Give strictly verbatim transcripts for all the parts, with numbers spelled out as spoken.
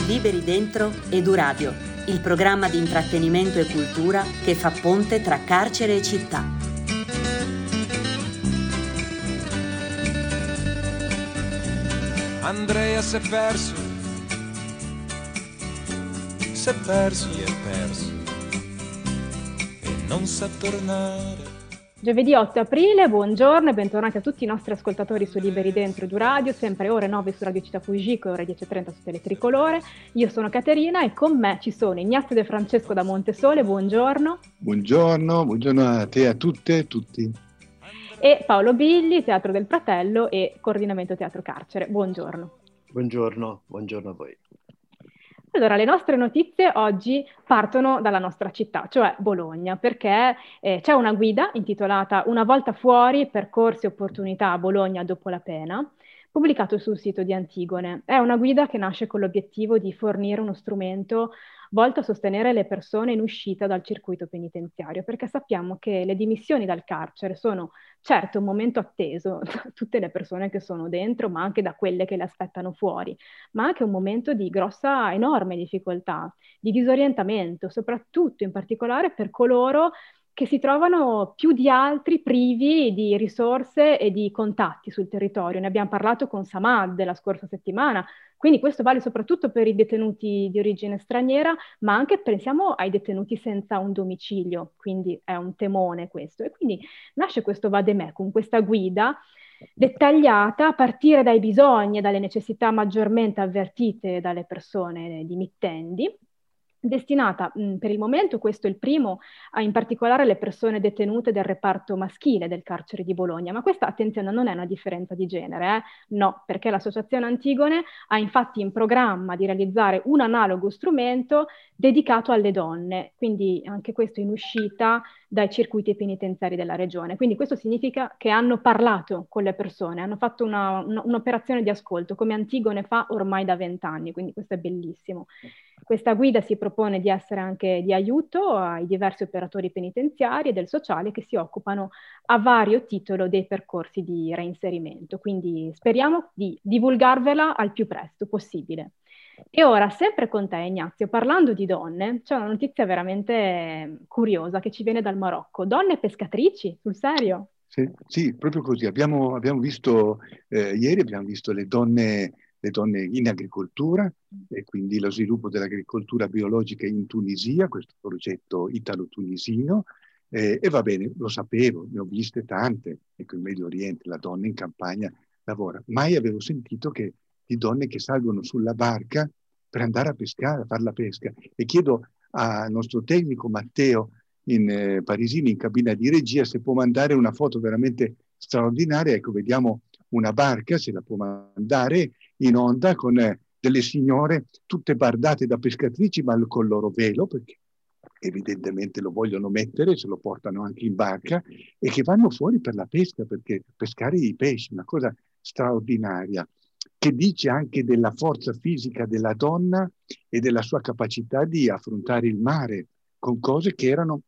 Liberi Dentro Eduradio, il programma di intrattenimento e cultura che fa ponte tra carcere e città. Andrea si è perso, si è perso, si è perso e non sa tornare. Giovedì otto aprile, buongiorno e bentornati a tutti i nostri ascoltatori su Liberi Dentro Eduradio, sempre ore nove su Radio Città Fugico e ore dieci e trenta su Teletricolore. Io sono Caterina e con me ci sono Ignazio De Francesco da Montesole, buongiorno. Buongiorno, buongiorno a te, a tutte e tutti. E Paolo Billi, Teatro del Fratello e Coordinamento Teatro Carcere, buongiorno. Buongiorno, buongiorno a voi. Allora, le nostre notizie oggi partono dalla nostra città, cioè Bologna, perché eh, c'è una guida intitolata Una volta fuori, percorsi e opportunità a Bologna dopo la pena, pubblicato sul sito di Antigone. È una guida che nasce con l'obiettivo di fornire uno strumento volto a sostenere le persone in uscita dal circuito penitenziario, perché sappiamo che le dimissioni dal carcere sono certo un momento atteso da tutte le persone che sono dentro, ma anche da quelle che le aspettano fuori, ma anche un momento di grossa, enorme difficoltà, di disorientamento, soprattutto in particolare per coloro che si trovano più di altri privi di risorse e di contatti sul territorio. Ne abbiamo parlato con Samad la scorsa settimana, quindi questo vale soprattutto per i detenuti di origine straniera, ma anche pensiamo ai detenuti senza un domicilio, quindi è un temone questo. E quindi nasce questo vademecum, questa guida dettagliata a partire dai bisogni e dalle necessità maggiormente avvertite dalle persone dimittendi, destinata mh, per il momento, questo è il primo, a in particolare le persone detenute del reparto maschile del carcere di Bologna, ma questa, attenzione, non è una differenza di genere, eh? No, perché l'associazione Antigone ha infatti in programma di realizzare un analogo strumento dedicato alle donne, quindi anche questo in uscita dai circuiti penitenziari della regione. Quindi questo significa che hanno parlato con le persone, hanno fatto una, una, un'operazione di ascolto, come Antigone fa ormai da vent'anni, quindi questo è bellissimo. Questa guida si propone di essere anche di aiuto ai diversi operatori penitenziari e del sociale che si occupano a vario titolo dei percorsi di reinserimento, quindi speriamo di divulgarvela al più presto possibile. E ora, sempre con te Ignazio, parlando di donne, c'è una notizia veramente curiosa che ci viene dal Marocco. Donne pescatrici, sul serio? Sì, sì, proprio così. Abbiamo, abbiamo visto, eh, ieri abbiamo visto le donne, le donne in agricoltura e quindi lo sviluppo dell'agricoltura biologica in Tunisia, questo progetto italo-tunisino. Eh, e va bene, lo sapevo, ne ho viste tante. Ecco, in Medio Oriente la donna in campagna lavora. Mai avevo sentito che di donne che salgono sulla barca per andare a pescare, a fare la pesca. E chiedo al nostro tecnico Matteo in eh, Parisini, in cabina di regia, se può mandare una foto veramente straordinaria. Ecco, vediamo una barca, se la può mandare in onda, con eh, delle signore tutte bardate da pescatrici, ma con il loro velo, perché evidentemente lo vogliono mettere, se lo portano anche in barca, e che vanno fuori per la pesca, perché pescare i pesci, una cosa straordinaria, che dice anche della forza fisica della donna e della sua capacità di affrontare il mare con cose che erano,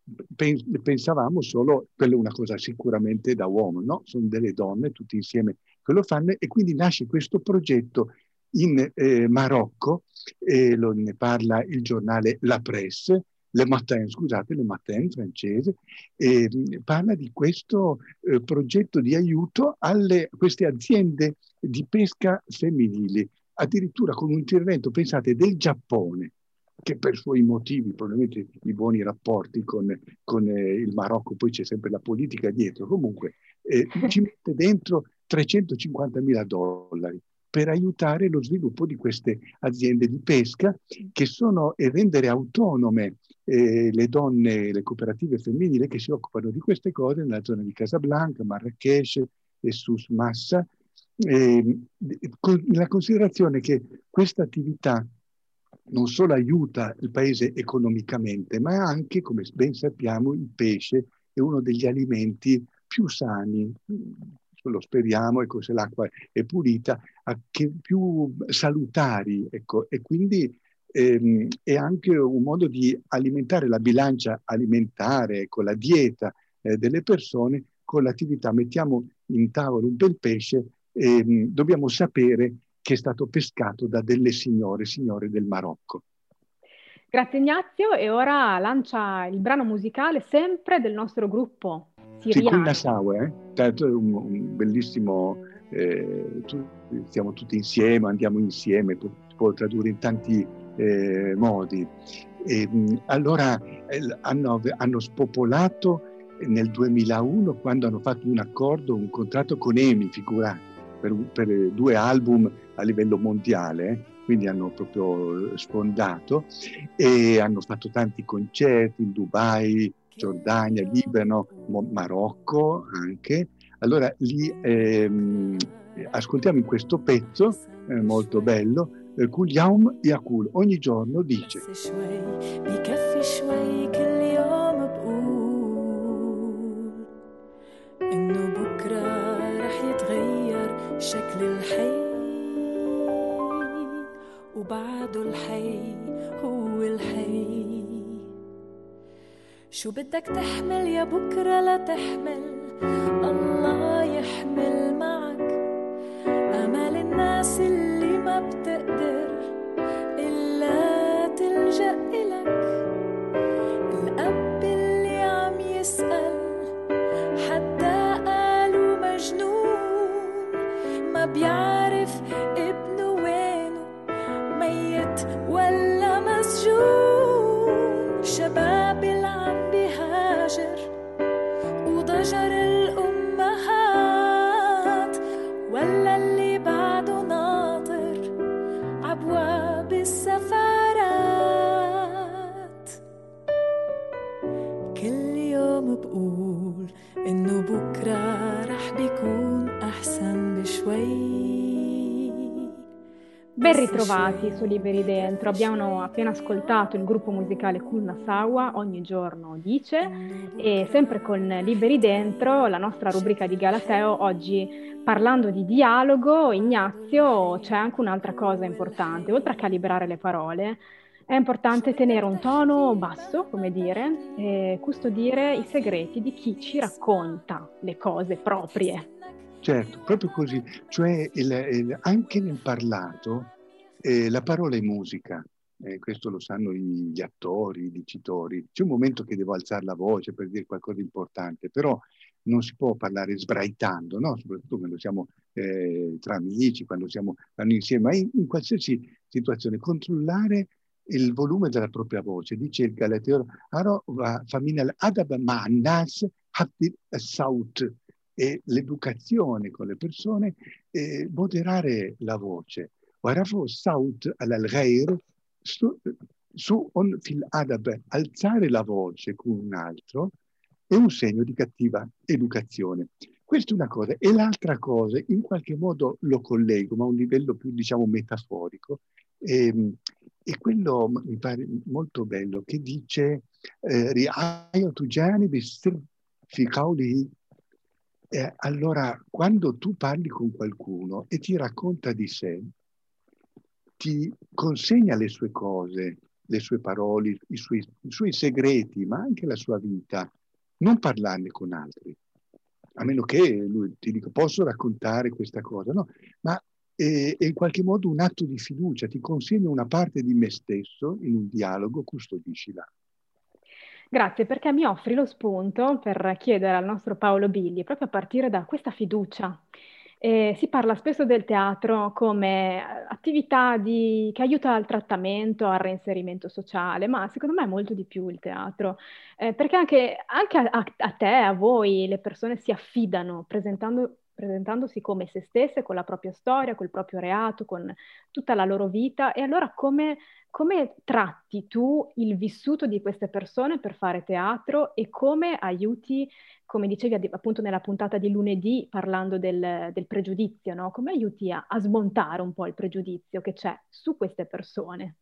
pensavamo solo, quella è una cosa sicuramente da uomo, no? Sono delle donne tutte insieme che lo fanno, e quindi nasce questo progetto in eh, Marocco, e lo, ne parla il giornale La Presse, Le Matin, scusate, Le Matin francese, e parla di questo eh, progetto di aiuto alle queste aziende di pesca femminili, addirittura con un intervento, pensate, del Giappone, che per suoi motivi, probabilmente i buoni rapporti con, con eh, il Marocco, poi c'è sempre la politica dietro, comunque eh, ci mette dentro trecentocinquantamila dollari per aiutare lo sviluppo di queste aziende di pesca, che sono, e rendere autonome eh, le donne, le cooperative femminili che si occupano di queste cose nella zona di Casablanca, Marrakech e Sus Massa, eh, con la considerazione che questa attività non solo aiuta il paese economicamente, ma anche, come ben sappiamo, il pesce è uno degli alimenti più sani, lo speriamo, ecco, se l'acqua è pulita, che più salutari, ecco, e quindi ehm, è anche un modo di alimentare la bilancia alimentare, ecco, la dieta eh, delle persone con l'attività. Mettiamo in tavola un bel pesce, ehm, dobbiamo sapere che è stato pescato da delle signore, signore del Marocco. Grazie Ignazio, e ora lancia il brano musicale sempre del nostro gruppo Sì, siriano. Kul Nasawe, eh? Tanto è un, un bellissimo, eh, tu, stiamo tutti insieme, andiamo insieme, può, può tradurre in tanti eh, modi. E, mh, allora eh, hanno, hanno spopolato nel duemilauno, quando hanno fatto un accordo, un contratto con EMI, figurati, per, per due album a livello mondiale, eh? Quindi hanno proprio sfondato e hanno fatto tanti concerti in Dubai, Giordania, Libano, Marocco anche. Allora lì ehm, ascoltiamo in questo pezzo eh, molto bello, eh, Kul Yaum Yakul, ogni giorno dice. وبعده الحي هو الحي شو بدك تحمل يا بكرة لا تحمل الله يحمل معك أمل الناس اللي ما بتقدر إلا تلجأ إلك الأب اللي عم يسأل حتى قالوا مجنون ما بيعرف ابنه وينه ميت ولا مسجون شباب العم بيهاجر وضجر الأمهات ولا اللي بعده ناطر عبواب السفارات كل يوم بقول إنه بكرة رح بيكون أحسن بشوي. Ben ritrovati su Liberi Dentro, abbiamo appena ascoltato il gruppo musicale Kul Nasawa, ogni giorno dice, e sempre con Liberi Dentro, la nostra rubrica di Galateo, oggi parlando di dialogo, Ignazio, c'è anche un'altra cosa importante, oltre a calibrare le parole, è importante tenere un tono basso, come dire, e custodire i segreti di chi ci racconta le cose proprie. Certo, proprio così, cioè il, il, anche nel parlato eh, la parola è musica, eh, questo lo sanno gli, gli attori, i dicitori. C'è un momento che devo alzare la voce per dire qualcosa di importante, però non si può parlare sbraitando, no? Soprattutto quando siamo eh, tra amici, quando siamo insieme, ma in, in qualsiasi situazione, controllare il volume della propria voce. Dice il Galateo, Aro famina al-adab ma'an-nas habdi as-saut. E l'educazione con le persone, eh, moderare la voce. Warafu saut al-ghair su, su on fil adab, alzare la voce con un altro è un segno di cattiva educazione. Questa è una cosa. E l'altra cosa, in qualche modo lo collego, ma a un livello più, diciamo, metaforico, ehm, è quello, mi pare molto bello, che dice ri'ayatu janibi sir fi qawlihi. Eh, allora, quando tu parli con qualcuno e ti racconta di sé, ti consegna le sue cose, le sue parole, i suoi, i suoi segreti, ma anche la sua vita, non parlarne con altri. A meno che lui ti dica, posso raccontare questa cosa? No, ma è, è in qualche modo un atto di fiducia, ti consegna una parte di me stesso in un dialogo, custodiscila. Grazie, perché mi offri lo spunto per chiedere al nostro Paolo Billi, proprio a partire da questa fiducia. Eh, si parla spesso del teatro come attività di, che aiuta al trattamento, al reinserimento sociale, ma secondo me è molto di più il teatro, eh, perché anche, anche a, a te, a voi, le persone si affidano presentando, presentandosi come se stesse, con la propria storia, col proprio reato, con tutta la loro vita, e allora come... Come tratti tu il vissuto di queste persone per fare teatro e come aiuti, come dicevi appunto nella puntata di lunedì parlando del, del pregiudizio, no? Come aiuti a, a smontare un po' il pregiudizio che c'è su queste persone?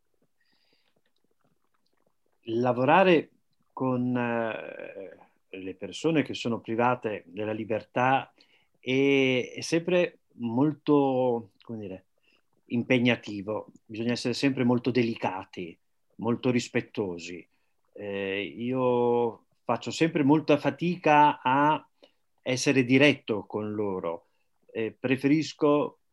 Lavorare con eh, le persone che sono private della libertà è, è sempre molto, come dire, impegnativo, bisogna essere sempre molto delicati, molto rispettosi. Eh, io faccio sempre molta fatica a essere diretto con loro, eh, preferisco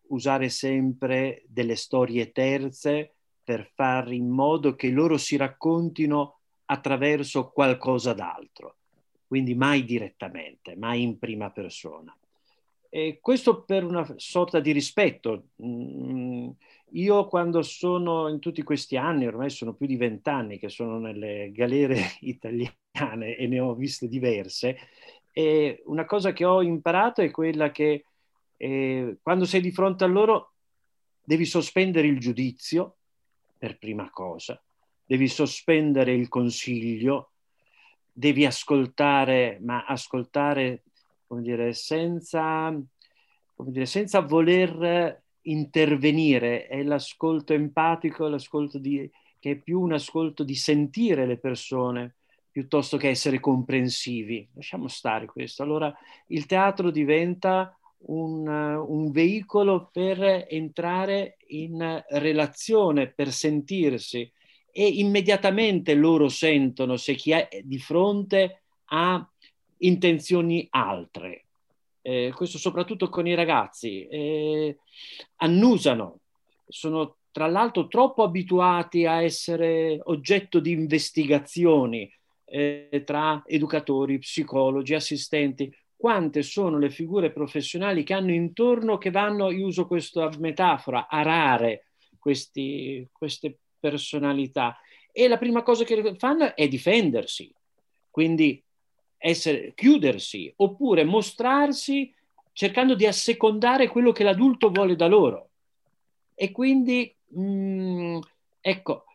usare sempre delle storie terze per fare in modo che loro si raccontino attraverso qualcosa d'altro, quindi mai direttamente, mai in prima persona. E questo per una sorta di rispetto. Mm, io quando sono in tutti questi anni, ormai sono più di vent'anni che sono nelle galere italiane e ne ho viste diverse, e una cosa che ho imparato è quella che eh, quando sei di fronte a loro devi sospendere il giudizio per prima cosa, devi sospendere il consiglio, devi ascoltare, ma ascoltare, come dire, senza, come dire, senza voler intervenire. È l'ascolto empatico, l'ascolto di, che è più un ascolto di sentire le persone piuttosto che essere comprensivi. Lasciamo stare questo. Allora il teatro diventa un, un veicolo per entrare in relazione, per sentirsi, e immediatamente loro sentono se chi è di fronte ha intenzioni altre. Eh, questo soprattutto con i ragazzi. Eh, annusano, sono tra l'altro troppo abituati a essere oggetto di investigazioni eh, tra educatori, psicologi, assistenti. Quante sono le figure professionali che hanno intorno, che vanno, io uso questa metafora, arare questi, queste personalità, e la prima cosa che fanno è difendersi, quindi essere, chiudersi, oppure mostrarsi cercando di assecondare quello che l'adulto vuole da loro. E quindi mh, ecco,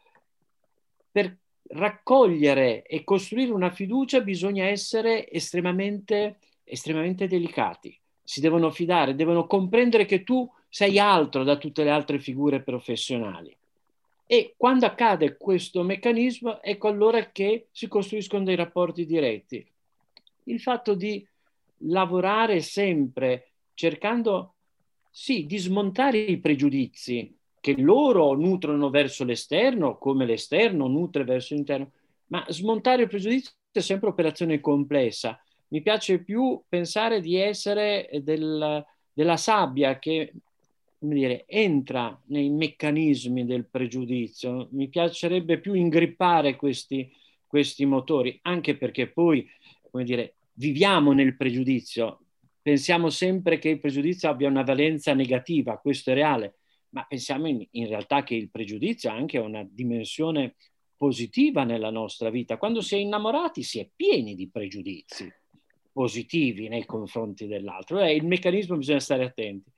per raccogliere e costruire una fiducia bisogna essere estremamente, estremamente delicati. Si devono fidare, devono comprendere che tu sei altro da tutte le altre figure professionali. E quando accade questo meccanismo, ecco allora che si costruiscono dei rapporti diretti. Il fatto di lavorare sempre cercando, sì, di smontare i pregiudizi che loro nutrono verso l'esterno, come l'esterno nutre verso l'interno, ma smontare il pregiudizio è sempre operazione complessa. Mi piace più pensare di essere del, della sabbia che, come dire, entra nei meccanismi del pregiudizio. Mi piacerebbe più ingrippare questi, questi motori, anche perché poi, come dire, viviamo nel pregiudizio. Pensiamo sempre che il pregiudizio abbia una valenza negativa, questo è reale, ma pensiamo in, in realtà che il pregiudizio ha anche una dimensione positiva nella nostra vita. Quando si è innamorati si è pieni di pregiudizi positivi nei confronti dell'altro. Eh, il meccanismo bisogna stare attenti.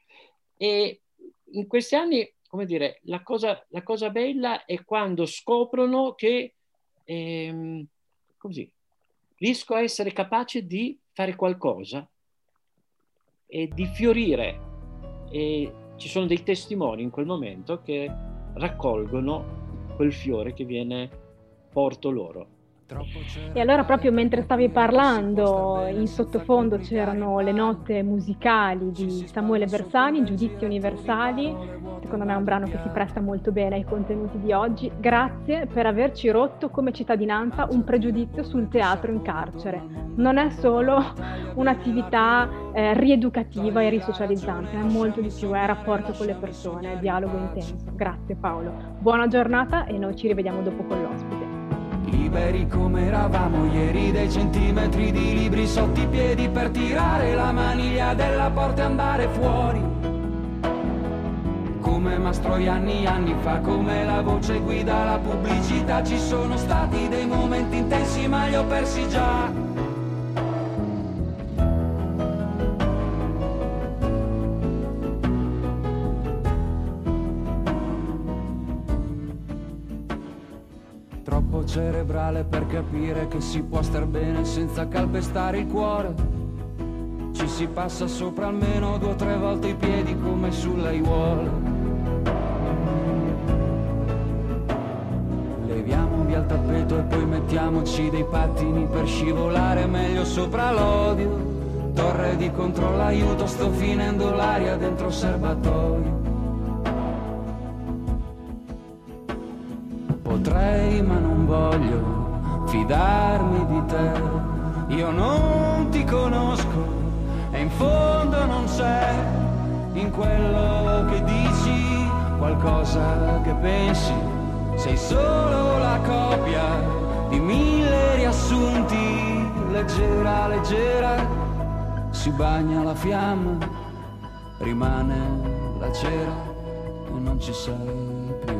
E in questi anni, come dire, la cosa, la cosa bella è quando scoprono che ehm, così, riesco a essere capace di fare qualcosa e di fiorire. E ci sono dei testimoni in quel momento che raccolgono quel fiore che viene porto loro. E allora, proprio mentre stavi parlando, in sottofondo c'erano le note musicali di Samuele Bersani, Giudizi Universali. Secondo me è un brano che si presta molto bene ai contenuti di oggi. Grazie per averci rotto come cittadinanza un pregiudizio sul teatro in carcere. Non è solo un'attività eh, rieducativa e risocializzante, è molto di più, è rapporto con le persone, è dialogo intenso. Grazie Paolo. Buona giornata e noi ci rivediamo dopo con l'ospite. Liberi come eravamo ieri, dei centimetri di libri sotto i piedi per tirare la maniglia della porta e andare fuori. Come Mastroianni anni fa, come la voce guida la pubblicità. Ci sono stati dei momenti intensi ma li ho persi già. Troppo cerebrale per capire che si può star bene senza calpestare il cuore. Ci si passa sopra almeno due o tre volte i piedi come sull'aiuola. Leviamo via il tappeto e poi mettiamoci dei pattini per scivolare meglio sopra l'odio. Torre di controllo, aiuto, sto finendo l'aria dentro serbatoio. Potrei ma non voglio fidarmi di te. Io non ti conosco e in fondo non c'è in quello che dici, qualcosa che pensi, sei solo la copia di mille riassunti, leggera, leggera, si bagna la fiamma, rimane la cera e non ci sei più.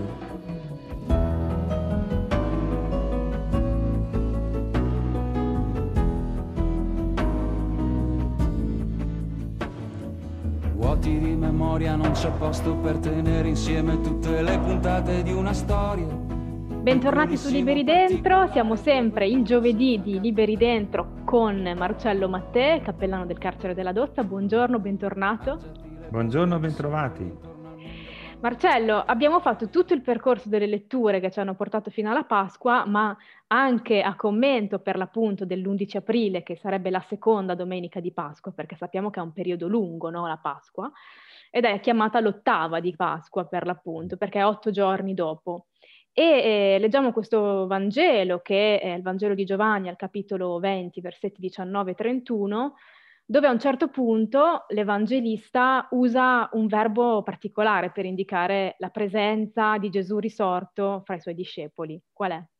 Vuoti di memoria, non c'è posto per tenere insieme tutte le puntate di una storia. Bentornati su Liberi Dentro, siamo sempre il giovedì di Liberi Dentro con Marcello Mattè, cappellano del carcere della Dozza. Buongiorno, bentornato. Buongiorno, bentrovati. Marcello, abbiamo fatto tutto il percorso delle letture che ci hanno portato fino alla Pasqua, ma anche a commento per l'appunto dell'undici aprile, che sarebbe la seconda domenica di Pasqua, perché sappiamo che è un periodo lungo, no, la Pasqua, ed è chiamata l'ottava di Pasqua per l'appunto, perché è otto giorni dopo. E eh, leggiamo questo Vangelo, che è il Vangelo di Giovanni, al capitolo venti, versetti diciannove e trentuno, dove a un certo punto l'Evangelista usa un verbo particolare per indicare la presenza di Gesù risorto fra i suoi discepoli. Qual è?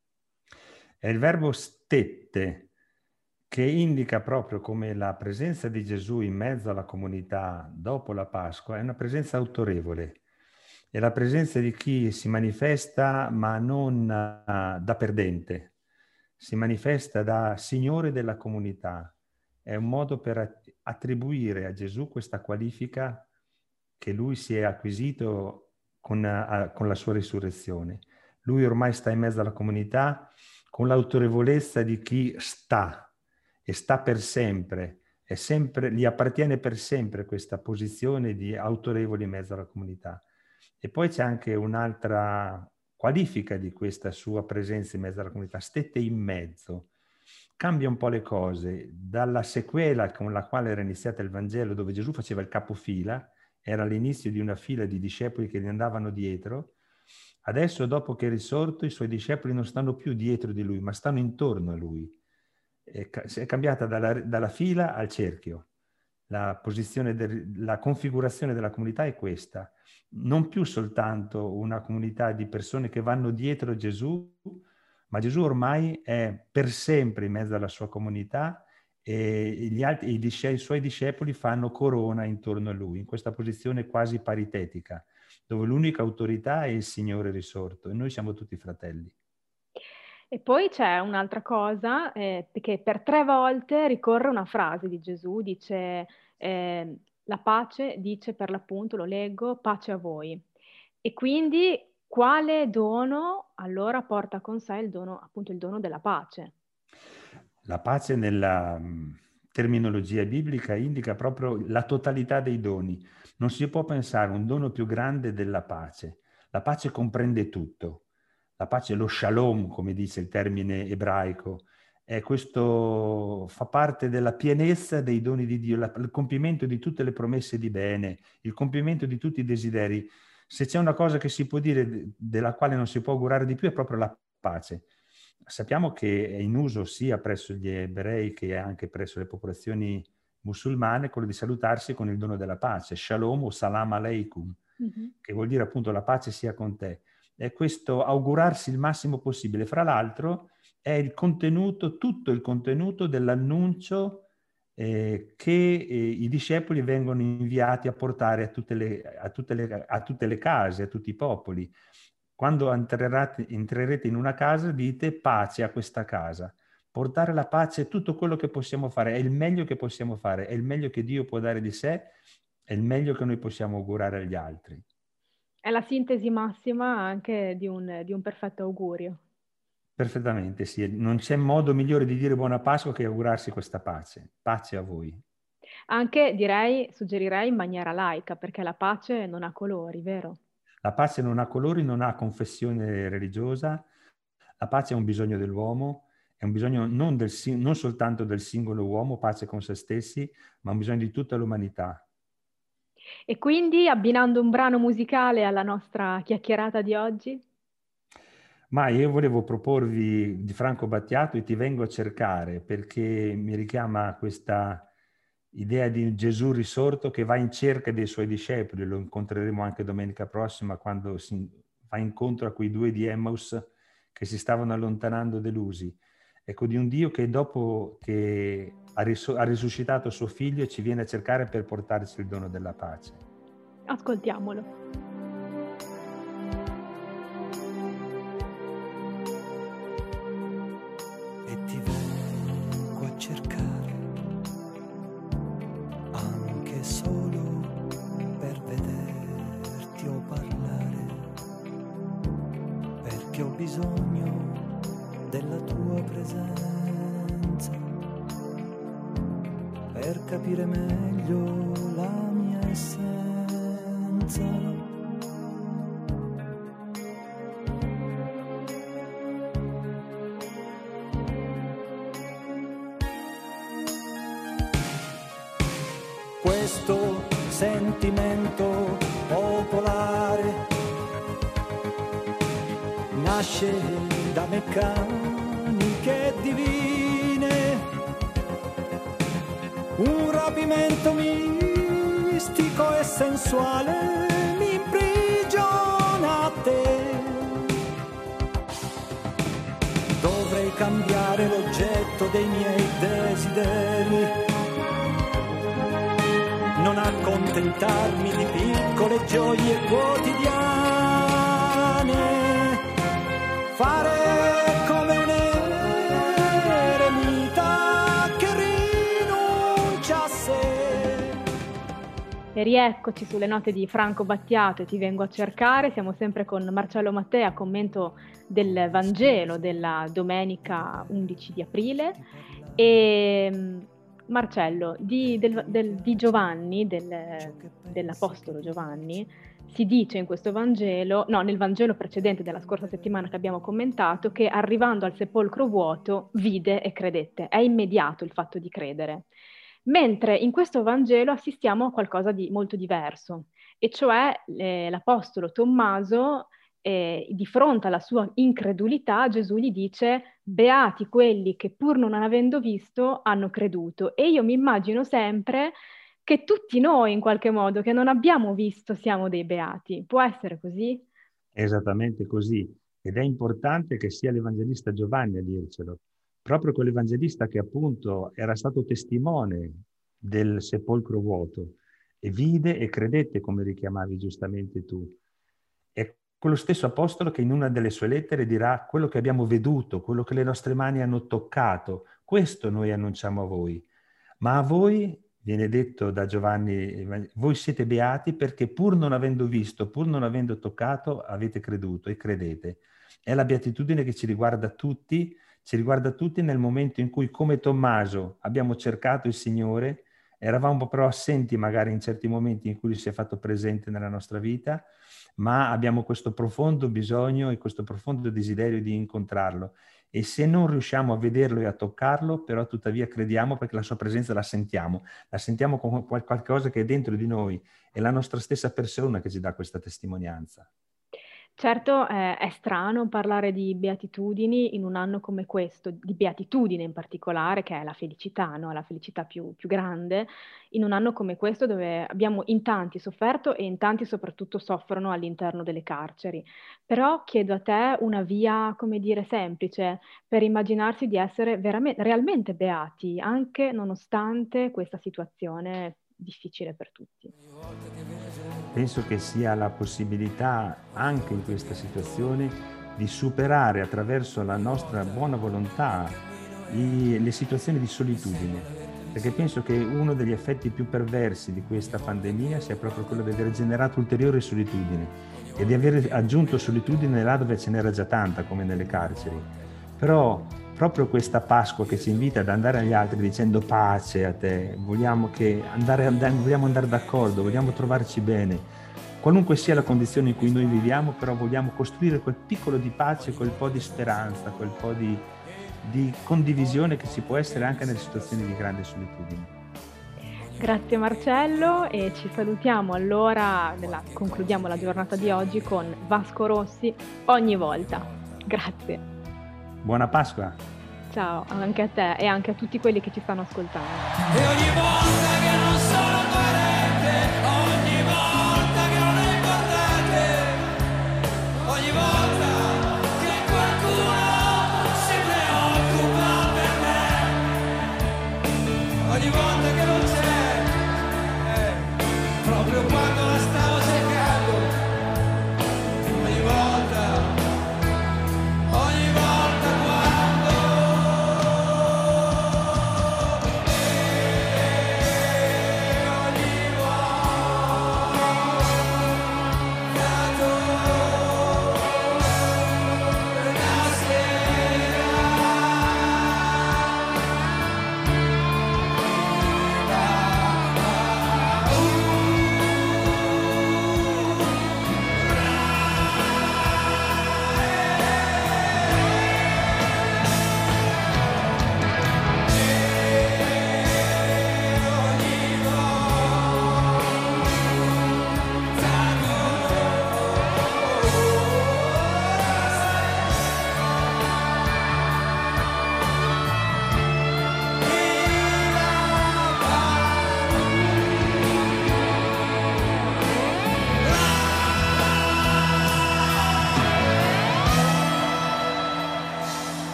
È il verbo stette, che indica proprio come la presenza di Gesù in mezzo alla comunità dopo la Pasqua è una presenza autorevole. È la presenza di chi si manifesta ma non uh, da perdente, si manifesta da Signore della comunità. È un modo per attribuire a Gesù questa qualifica che lui si è acquisito con, uh, con la sua risurrezione. Lui ormai sta in mezzo alla comunità con l'autorevolezza di chi sta e sta per sempre, è sempre, gli appartiene per sempre questa posizione di autorevole in mezzo alla comunità. E poi c'è anche un'altra qualifica di questa sua presenza in mezzo alla comunità, stette in mezzo. Cambia un po' le cose, dalla sequela con la quale era iniziata il Vangelo, dove Gesù faceva il capofila, era l'inizio di una fila di discepoli che gli andavano dietro. Adesso, dopo che è risorto, i suoi discepoli non stanno più dietro di lui, ma stanno intorno a lui. È, è cambiata dalla, dalla fila al cerchio. La posizione, del, la configurazione della comunità è questa. Non più soltanto una comunità di persone che vanno dietro Gesù, ma Gesù ormai è per sempre in mezzo alla sua comunità e gli altri, i, disce, i suoi discepoli fanno corona intorno a lui, in questa posizione quasi paritetica, dove l'unica autorità è il Signore risorto e noi siamo tutti fratelli. E poi c'è un'altra cosa, eh, che per tre volte ricorre una frase di Gesù, dice eh, la pace, dice per l'appunto, lo leggo, pace a voi. E quindi quale dono allora porta con sé il dono, appunto il dono della pace? La pace nella um, terminologia biblica indica proprio la totalità dei doni. Non si può pensare un dono più grande della pace. La pace comprende tutto. La pace, lo shalom, come dice il termine ebraico, è questo, fa parte della pienezza dei doni di Dio, la, il compimento di tutte le promesse di bene, il compimento di tutti i desideri. Se c'è una cosa che si può dire della quale non si può augurare di più è proprio la pace. Sappiamo che è in uso sia presso gli ebrei che anche presso le popolazioni musulmane quello di salutarsi con il dono della pace, shalom o salam aleikum, mm-hmm. che vuol dire appunto la pace sia con te. È questo augurarsi il massimo possibile. Fra l'altro è il contenuto, tutto il contenuto dell'annuncio eh, che eh, i discepoli vengono inviati a portare a tutte, le, a, tutte le, a tutte le case, a tutti i popoli. Quando entrerete, entrerete in una casa, dite pace a questa casa. Portare la pace è tutto quello che possiamo fare, è il meglio che possiamo fare, è il meglio che Dio può dare di sé, è il meglio che noi possiamo augurare agli altri. È la sintesi massima anche di un, di un perfetto augurio. Perfettamente, sì. Non c'è modo migliore di dire buona Pasqua che augurarsi questa pace. Pace a voi. Anche, direi, suggerirei in maniera laica, perché la pace non ha colori, vero? La pace non ha colori, non ha confessione religiosa. La pace è un bisogno dell'uomo, è un bisogno non, del, non soltanto del singolo uomo, pace con se stessi, ma un bisogno di tutta l'umanità. E quindi, abbinando un brano musicale alla nostra chiacchierata di oggi? Ma io volevo proporvi di Franco Battiato e Ti vengo a cercare, perché mi richiama questa idea di Gesù risorto che va in cerca dei suoi discepoli, lo incontreremo anche domenica prossima quando si va incontro a quei due di Emmaus che si stavano allontanando delusi. Ecco, di un Dio che dopo che ha, ris- ha risuscitato suo figlio ci viene a cercare per portarci il dono della pace. Ascoltiamolo. E ti vengo a cercare, anche solo per vederti o parlare, perché ho bisogno della tua presenza per capire meglio la mia essenza. Questo sentimento popolare nasce da meccaniche divine, un rapimento mistico e sensuale mi imprigiona a te. Dovrei cambiare l'oggetto dei miei desideri, non accontentarmi di piccole gioie quotidiane, fare come un eremita che rinuncia a sé. E rieccoci sulle note di Franco Battiato e Ti vengo a cercare. Siamo sempre con Marcello Mattei a commento del Vangelo della domenica undici di aprile. E Marcello, di, del, del, di Giovanni, del, dell'Apostolo Giovanni, si dice in questo Vangelo, no, nel Vangelo precedente della scorsa settimana che abbiamo commentato, che arrivando al sepolcro vuoto vide e credette. È immediato il fatto di credere. Mentre in questo Vangelo assistiamo a qualcosa di molto diverso, e cioè eh, l'Apostolo Tommaso, eh, di fronte alla sua incredulità, Gesù gli dice: beati quelli che pur non avendo visto hanno creduto. E io mi immagino sempre che tutti noi in qualche modo che non abbiamo visto siamo dei beati. Può essere così? Esattamente così, ed è importante che sia l'Evangelista Giovanni a dircelo, proprio quell'Evangelista che appunto era stato testimone del sepolcro vuoto e vide e credette, come richiamavi giustamente tu. È quello stesso apostolo che in una delle sue lettere dirà: quello che abbiamo veduto, quello che le nostre mani hanno toccato, questo noi annunciamo a voi. Ma a voi, viene detto da Giovanni, voi siete beati perché pur non avendo visto, pur non avendo toccato, avete creduto e credete. È la beatitudine che ci riguarda tutti, ci riguarda tutti nel momento in cui, come Tommaso, abbiamo cercato il Signore, eravamo però assenti magari in certi momenti in cui si è fatto presente nella nostra vita, ma abbiamo questo profondo bisogno e questo profondo desiderio di incontrarlo. E se non riusciamo a vederlo e a toccarlo, però tuttavia crediamo perché la sua presenza la sentiamo, la sentiamo come qualcosa che è dentro di noi, è la nostra stessa persona che ci dà questa testimonianza. Certo, eh, è strano parlare di beatitudini in un anno come questo, di beatitudine in particolare, che è la felicità, no? La felicità più, più grande, in un anno come questo dove abbiamo in tanti sofferto e in tanti soprattutto soffrono all'interno delle carceri. Però chiedo a te una via, come dire, semplice per immaginarsi di essere veramente, realmente beati, anche nonostante questa situazione difficile per tutti. Penso che sia la possibilità, anche in questa situazione, di superare attraverso la nostra buona volontà i, le situazioni di solitudine, perché penso che uno degli effetti più perversi di questa pandemia sia proprio quello di aver generato ulteriore solitudine e di aver aggiunto solitudine là dove ce n'era già tanta, come nelle carceri. Però proprio questa Pasqua che ci invita ad andare agli altri dicendo pace a te, vogliamo, che andare, vogliamo andare d'accordo, vogliamo trovarci bene, qualunque sia la condizione in cui noi viviamo, però vogliamo costruire quel piccolo di pace, quel po' di speranza, quel po' di, di condivisione che ci può essere anche nelle situazioni di grande solitudine. Grazie Marcello, e ci salutiamo allora, nella, concludiamo la giornata di oggi con Vasco Rossi, Ogni volta. Grazie. Buona Pasqua! Ciao, anche a te e anche a tutti quelli che ci stanno ascoltando. E ogni volta che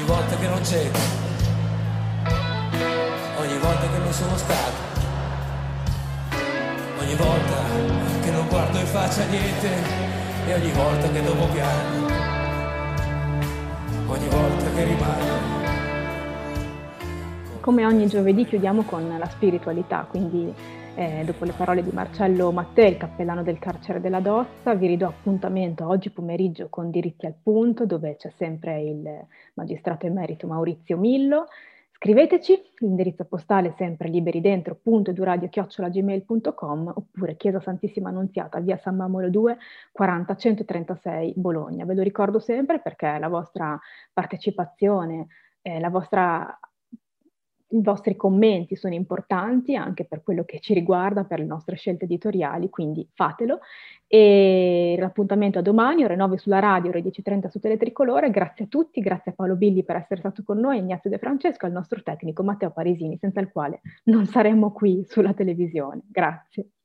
volta che non c'ero, ogni volta che non sono stato, ogni volta che non guardo in faccia a niente e ogni volta che dopo piano, ogni volta che rimango. Come ogni giovedì chiudiamo con la spiritualità, quindi eh, dopo le parole di Marcello Mattei, il cappellano del carcere della Dossa, vi ridò appuntamento oggi pomeriggio con Diritti al Punto, dove c'è sempre il magistrato emerito Maurizio Millo. Scriveteci, l'indirizzo postale è sempre liberidentro punto eduradio chiocciola gmail punto com oppure Chiesa Santissima Annunziata, via San Mamolo due, quaranta centotrentasei Bologna. Ve lo ricordo sempre perché la vostra partecipazione, eh, la vostra i vostri commenti sono importanti anche per quello che ci riguarda, per le nostre scelte editoriali, quindi fatelo. E l'appuntamento a domani, ore nove sulla radio, ore dieci e trenta su Teletricolore. Grazie a tutti, grazie a Paolo Billi per essere stato con noi, Ignazio De Francesco, al nostro tecnico Matteo Parisini, senza il quale non saremmo qui sulla televisione. Grazie.